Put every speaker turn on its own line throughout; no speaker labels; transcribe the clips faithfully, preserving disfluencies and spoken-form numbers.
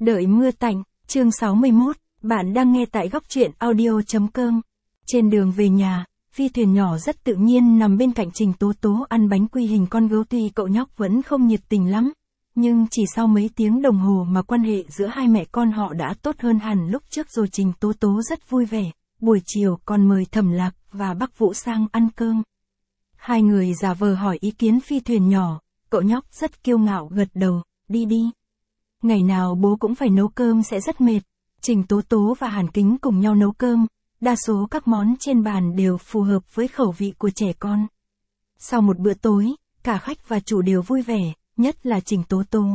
Đợi mưa tạnh, chương sáu mươi mốt, bạn đang nghe tại góc truyện audio.com. Trên đường về nhà, phi thuyền nhỏ rất tự nhiên nằm bên cạnh Trình Tố Tố ăn bánh quy hình con gấu, tuy cậu nhóc vẫn không nhiệt tình lắm. Nhưng chỉ sau mấy tiếng đồng hồ mà quan hệ giữa hai mẹ con họ đã tốt hơn hẳn lúc trước rồi. Trình Tố Tố rất vui vẻ, buổi chiều còn mời Thẩm Lạc và Bắc Vũ sang ăn cơm. Hai người giả vờ hỏi ý kiến phi thuyền nhỏ, cậu nhóc rất kiêu ngạo gật đầu, đi đi. Ngày nào bố cũng phải nấu cơm sẽ rất mệt. Trình Tố Tố và Hàn Kính cùng nhau nấu cơm, đa số các món trên bàn đều phù hợp với khẩu vị của trẻ con. Sau một bữa tối, cả khách và chủ đều vui vẻ, nhất là Trình Tố Tố.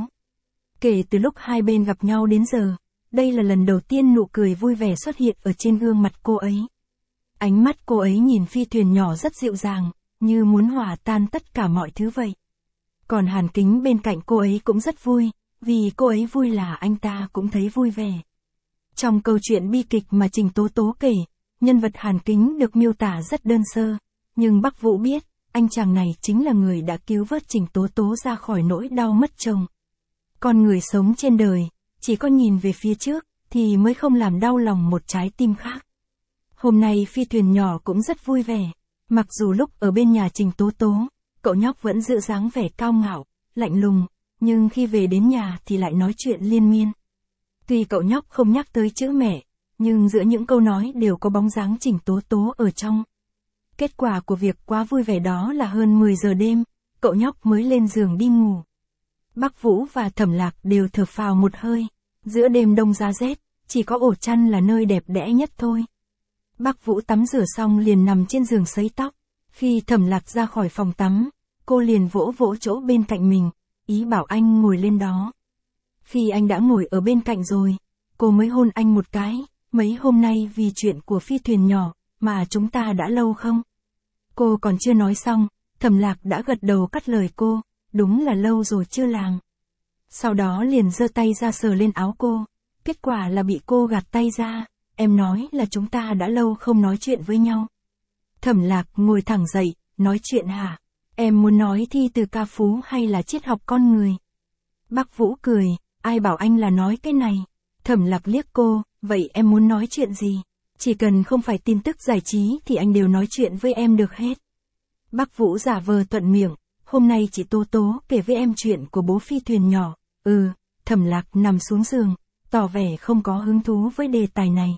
Kể từ lúc hai bên gặp nhau đến giờ, đây là lần đầu tiên nụ cười vui vẻ xuất hiện ở trên gương mặt cô ấy. Ánh mắt cô ấy nhìn phi thuyền nhỏ rất dịu dàng, như muốn hòa tan tất cả mọi thứ vậy. Còn Hàn Kính bên cạnh cô ấy cũng rất vui, vì cô ấy vui là anh ta cũng thấy vui vẻ. Trong câu chuyện bi kịch mà Trình Tố Tố kể, nhân vật Hàn Kính được miêu tả rất đơn sơ, nhưng Bắc Vũ biết, anh chàng này chính là người đã cứu vớt Trình Tố Tố ra khỏi nỗi đau mất chồng. Con người sống trên đời, chỉ có nhìn về phía trước, thì mới không làm đau lòng một trái tim khác. Hôm nay phi thuyền nhỏ cũng rất vui vẻ, mặc dù lúc ở bên nhà Trình Tố Tố, cậu nhóc vẫn giữ dáng vẻ cao ngạo, lạnh lùng, nhưng khi về đến nhà thì lại nói chuyện liên miên. Tuy cậu nhóc không nhắc tới chữ mẹ, nhưng giữa những câu nói đều có bóng dáng Trình Tố Tố ở trong. Kết quả của việc quá vui vẻ đó là hơn mười giờ đêm, cậu nhóc mới lên giường đi ngủ. Bắc Vũ và Thẩm Lạc đều thở phào một hơi, giữa đêm đông giá rét, chỉ có ổ chăn là nơi đẹp đẽ nhất thôi. Bắc Vũ tắm rửa xong liền nằm trên giường sấy tóc, khi Thẩm Lạc ra khỏi phòng tắm, cô liền vỗ vỗ chỗ bên cạnh mình, ý bảo anh ngồi lên đó. Khi anh đã ngồi ở bên cạnh rồi, cô mới hôn anh một cái, mấy hôm nay vì chuyện của phi thuyền nhỏ, mà chúng ta đã lâu không? Cô còn chưa nói xong, Thẩm Lạc đã gật đầu cắt lời cô, đúng là lâu rồi chưa làm. Sau đó liền giơ tay ra sờ lên áo cô, kết quả là bị cô gạt tay ra, em nói là chúng ta đã lâu không nói chuyện với nhau. Thẩm Lạc ngồi thẳng dậy, nói chuyện hả? Em muốn nói thi từ ca phú hay là triết học con người? Bắc Vũ cười, ai bảo anh là nói cái này? Thẩm Lạc liếc cô, vậy em muốn nói chuyện gì? Chỉ cần không phải tin tức giải trí thì anh đều nói chuyện với em được hết. Bắc Vũ giả vờ thuận miệng, hôm nay chị Tố Tố kể với em chuyện của bố phi thuyền nhỏ. Ừ, Thẩm Lạc nằm xuống giường, tỏ vẻ không có hứng thú với đề tài này.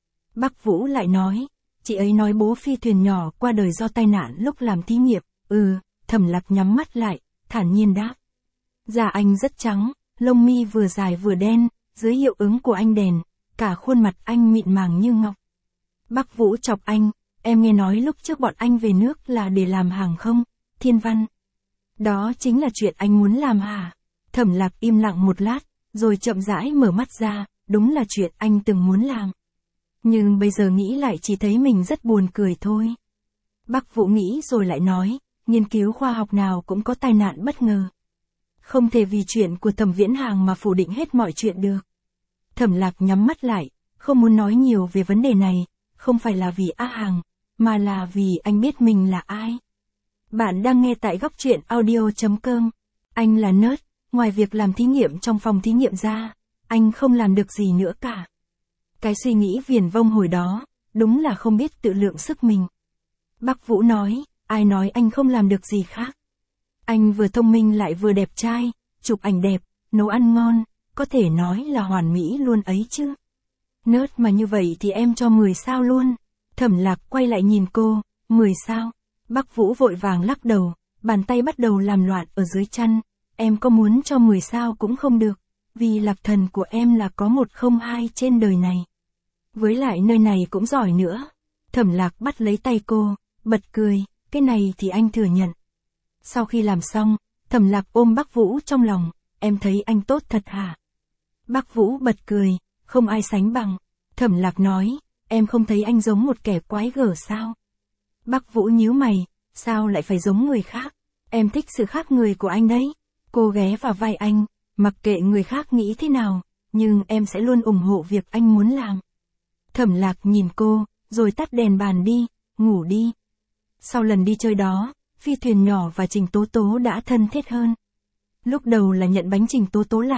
Bắc Vũ lại nói, chị ấy nói bố phi thuyền nhỏ qua đời do tai nạn lúc làm thí nghiệm. Ừ, Thẩm Lạc nhắm mắt lại, thản nhiên đáp. Da anh rất trắng, lông mi vừa dài vừa đen, dưới hiệu ứng của ánh đèn, cả khuôn mặt anh mịn màng như ngọc. Bắc Vũ chọc anh, em nghe nói lúc trước bọn anh về nước là để làm hàng không, thiên văn. Đó chính là chuyện anh muốn làm hả? Thẩm Lạc im lặng một lát, rồi chậm rãi mở mắt ra, đúng là chuyện anh từng muốn làm. Nhưng bây giờ nghĩ lại chỉ thấy mình rất buồn cười thôi. Bắc Vũ nghĩ rồi lại nói, nghiên cứu khoa học nào cũng có tai nạn bất ngờ. Không thể vì chuyện của Thẩm Viễn Hàng mà phủ định hết mọi chuyện được. Thẩm Lạc nhắm mắt lại, không muốn nói nhiều về vấn đề này, không phải là vì A Hàng, mà là vì anh biết mình là ai. Bạn đang nghe tại góc truyện audio.com. Anh là nerd, ngoài việc làm thí nghiệm trong phòng thí nghiệm ra, anh không làm được gì nữa cả. Cái suy nghĩ viển vông hồi đó, đúng là không biết tự lượng sức mình. Bắc Vũ nói, ai nói anh không làm được gì khác. Anh vừa thông minh lại vừa đẹp trai, chụp ảnh đẹp, nấu ăn ngon, có thể nói là hoàn mỹ luôn ấy chứ. Nerd mà như vậy thì em cho mười sao luôn. Thẩm Lạc quay lại nhìn cô, mười sao. Bắc Vũ vội vàng lắc đầu, bàn tay bắt đầu làm loạn ở dưới chăn. Em có muốn cho mười sao cũng không được, vì lạc thần của em là có một không hai trên đời này. Với lại nơi này cũng giỏi nữa. Thẩm Lạc bắt lấy tay cô, bật cười, cái này thì anh thừa nhận. Sau khi làm xong, Thẩm Lạc ôm Bắc Vũ trong lòng, em thấy anh tốt thật hả? Bắc Vũ bật cười, không ai sánh bằng. Thẩm Lạc nói, em không thấy anh giống một kẻ quái gở sao? Bắc Vũ nhíu mày, sao lại phải giống người khác? Em thích sự khác người của anh đấy. Cô ghé vào vai anh, mặc kệ người khác nghĩ thế nào, nhưng em sẽ luôn ủng hộ việc anh muốn làm. Thẩm Lạc nhìn cô, rồi tắt đèn bàn đi, ngủ đi. Sau lần đi chơi đó, phi thuyền nhỏ và Trình Tố Tố đã thân thiết hơn. Lúc đầu là nhận bánh Trình Tố Tố làm,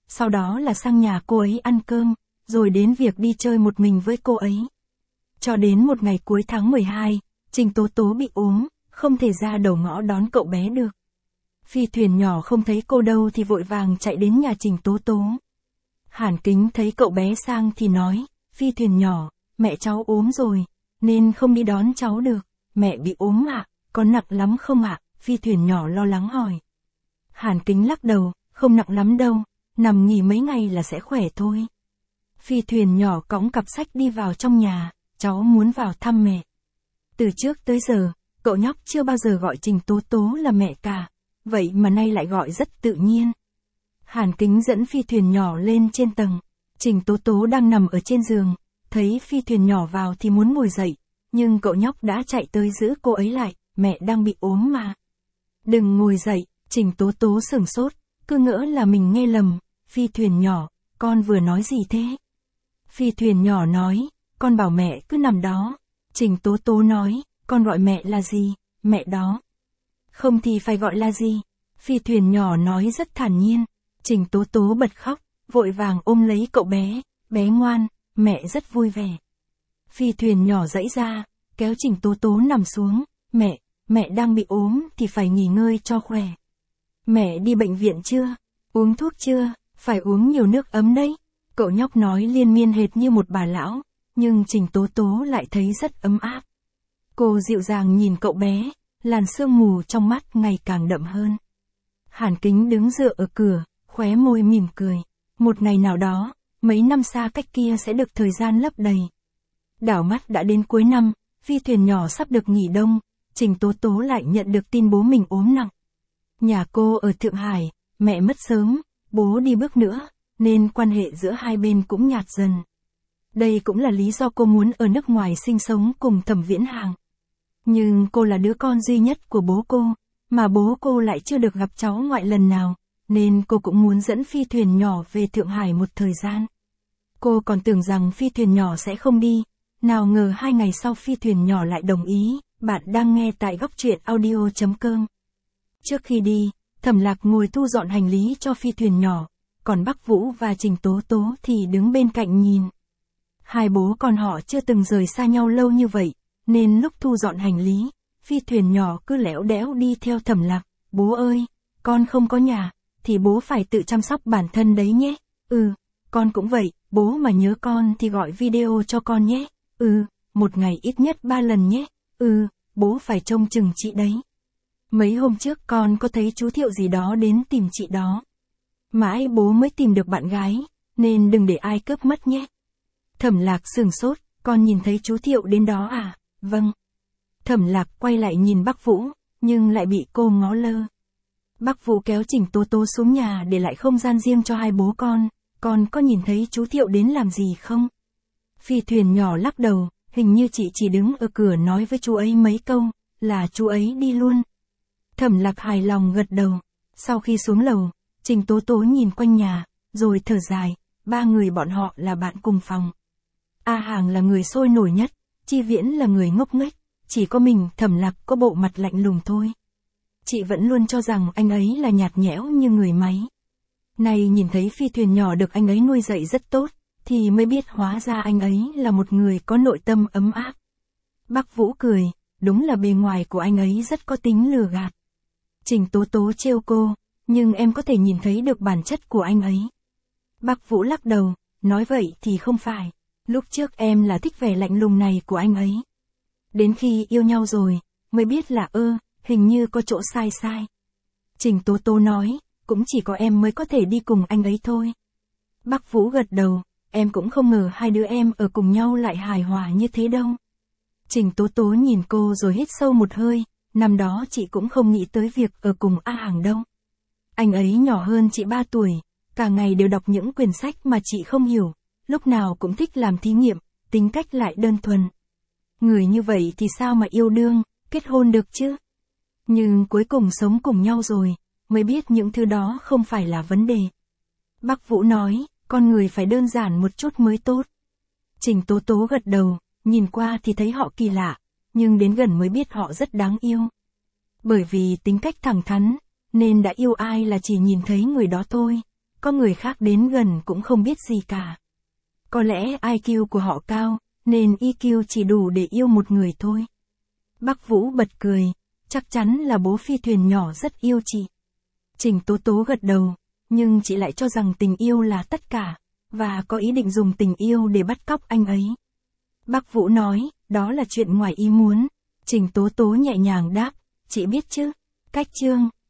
sau đó là sang nhà cô ấy ăn cơm, rồi đến việc đi chơi một mình với cô ấy. Cho đến một ngày cuối tháng mười hai, Trình Tố Tố bị ốm, không thể ra đầu ngõ đón cậu bé được. Phi thuyền nhỏ không thấy cô đâu thì vội vàng chạy đến nhà Trình Tố Tố. Hàn Kính thấy cậu bé sang thì nói, Phi thuyền nhỏ, mẹ cháu ốm rồi, nên không đi đón cháu được. Mẹ bị ốm ạ, à? Có nặng lắm không ạ? À? Phi thuyền nhỏ lo lắng hỏi. Hàn Kính lắc đầu, không nặng lắm đâu, nằm nghỉ mấy ngày là sẽ khỏe thôi. Phi thuyền nhỏ cõng cặp sách đi vào trong nhà, cháu muốn vào thăm mẹ. Từ trước tới giờ, cậu nhóc chưa bao giờ gọi Trình Tố Tố là mẹ cả, vậy mà nay lại gọi rất tự nhiên. Hàn Kính dẫn phi thuyền nhỏ lên trên tầng, Trình Tố Tố đang nằm ở trên giường, thấy phi thuyền nhỏ vào thì muốn ngồi dậy, nhưng cậu nhóc đã chạy tới giữ cô ấy lại, mẹ đang bị ốm mà. Đừng ngồi dậy, Trình Tố Tố sửng sốt, cứ ngỡ là mình nghe lầm, Phi thuyền nhỏ, con vừa nói gì thế? Phi thuyền nhỏ nói, con bảo mẹ cứ nằm đó. Trình Tố Tố nói, con gọi mẹ là gì? Mẹ đó. Không thì phải gọi là gì? Phi thuyền nhỏ nói rất thản nhiên. Trình Tố Tố bật khóc, vội vàng ôm lấy cậu bé, bé ngoan, mẹ rất vui vẻ. Phi thuyền nhỏ giãy ra, kéo Trình Tố Tố nằm xuống, mẹ, mẹ đang bị ốm thì phải nghỉ ngơi cho khỏe. Mẹ đi bệnh viện chưa? Uống thuốc chưa? Phải uống nhiều nước ấm đấy. Cậu nhóc nói liên miên hệt như một bà lão, nhưng Trình Tố Tố lại thấy rất ấm áp. Cô dịu dàng nhìn cậu bé, làn sương mù trong mắt ngày càng đậm hơn. Hàn Kính đứng dựa ở cửa, khóe môi mỉm cười. Một ngày nào đó, mấy năm xa cách kia sẽ được thời gian lấp đầy. Đảo mắt đã đến cuối năm, phi thuyền nhỏ sắp được nghỉ đông, Trình Tố Tố lại nhận được tin bố mình ốm nặng. Nhà cô ở Thượng Hải, mẹ mất sớm, bố đi bước nữa, nên quan hệ giữa hai bên cũng nhạt dần. Đây cũng là lý do cô muốn ở nước ngoài sinh sống cùng Thẩm Viễn Hàng. Nhưng cô là đứa con duy nhất của bố cô, mà bố cô lại chưa được gặp cháu ngoại lần nào, nên cô cũng muốn dẫn phi thuyền nhỏ về Thượng Hải một thời gian. Cô còn tưởng rằng phi thuyền nhỏ sẽ không đi, nào ngờ hai ngày sau phi thuyền nhỏ lại đồng ý. Bạn đang nghe tại góc truyện audio chấm com. Trước khi đi, Thẩm Lạc ngồi thu dọn hành lý cho phi thuyền nhỏ, còn Bắc Vũ và Trình Tố Tố thì đứng bên cạnh nhìn. Hai bố con họ chưa từng rời xa nhau lâu như vậy, nên lúc thu dọn hành lý, phi thuyền nhỏ cứ lẽo đẽo đi theo Thẩm Lạc. Bố ơi, con không có nhà, thì bố phải tự chăm sóc bản thân đấy nhé. Ừ, con cũng vậy, bố mà nhớ con thì gọi video cho con nhé. Ừ, một ngày ít nhất ba lần nhé. Ừ, bố phải trông chừng chị đấy. Mấy hôm trước con có thấy chú Thiệu gì đó đến tìm chị đó. Mãi bố mới tìm được bạn gái, nên đừng để ai cướp mất nhé. Thẩm Lạc sửng sốt, con nhìn thấy chú Thiệu đến đó à? Vâng. Thẩm Lạc quay lại nhìn Bắc Vũ, nhưng lại bị cô ngó lơ. Bắc Vũ kéo Trình Tố Tố xuống nhà để lại không gian riêng cho hai bố con. Con có nhìn thấy chú Thiệu đến làm gì không? Phi thuyền nhỏ lắc đầu, hình như chị chỉ đứng ở cửa nói với chú ấy mấy câu, là chú ấy đi luôn. Thẩm Lạc hài lòng gật đầu. Sau khi xuống lầu, Trình Tố Tố nhìn quanh nhà, rồi thở dài, ba người bọn họ là bạn cùng phòng. A Hàng là người sôi nổi nhất, Chi Viễn là người ngốc nghếch, chỉ có mình Thẩm Lạc có bộ mặt lạnh lùng thôi. Chị vẫn luôn cho rằng anh ấy là nhạt nhẽo như người máy. Nay nhìn thấy phi thuyền nhỏ được anh ấy nuôi dạy rất tốt, thì mới biết hóa ra anh ấy là một người có nội tâm ấm áp. Bắc Vũ cười, đúng là bề ngoài của anh ấy rất có tính lừa gạt. Trình Tố Tố trêu cô, nhưng em có thể nhìn thấy được bản chất của anh ấy. Bắc Vũ lắc đầu, nói vậy thì không phải. Lúc trước em là thích vẻ lạnh lùng này của anh ấy. Đến khi yêu nhau rồi, mới biết là ơ, hình như có chỗ sai sai. Trình Tố Tố nói, cũng chỉ có em mới có thể đi cùng anh ấy thôi. Bắc Vũ gật đầu, em cũng không ngờ hai đứa em ở cùng nhau lại hài hòa như thế đâu. Trình Tố Tố nhìn cô rồi hít sâu một hơi, năm đó chị cũng không nghĩ tới việc ở cùng A Hàng đâu. Anh ấy nhỏ hơn chị ba tuổi, cả ngày đều đọc những quyển sách mà chị không hiểu, lúc nào cũng thích làm thí nghiệm, tính cách lại đơn thuần. Người như vậy thì sao mà yêu đương, kết hôn được chứ? Nhưng cuối cùng sống cùng nhau rồi, mới biết những thứ đó không phải là vấn đề. Bắc Vũ nói, con người phải đơn giản một chút mới tốt. Trình Tố Tố gật đầu, nhìn qua thì thấy họ kỳ lạ, nhưng đến gần mới biết họ rất đáng yêu. Bởi vì tính cách thẳng thắn, nên đã yêu ai là chỉ nhìn thấy người đó thôi, có người khác đến gần cũng không biết gì cả. Có lẽ i kiu của họ cao, nên i kiu chỉ đủ để yêu một người thôi. Bác Vũ bật cười, chắc chắn là bố phi thuyền nhỏ rất yêu chị. Trình Tố Tố gật đầu, nhưng chị lại cho rằng tình yêu là tất cả, và có ý định dùng tình yêu để bắt cóc anh ấy. Bác Vũ nói, đó là chuyện ngoài ý muốn. Trình Tố Tố nhẹ nhàng đáp, chị biết chứ, cách chương.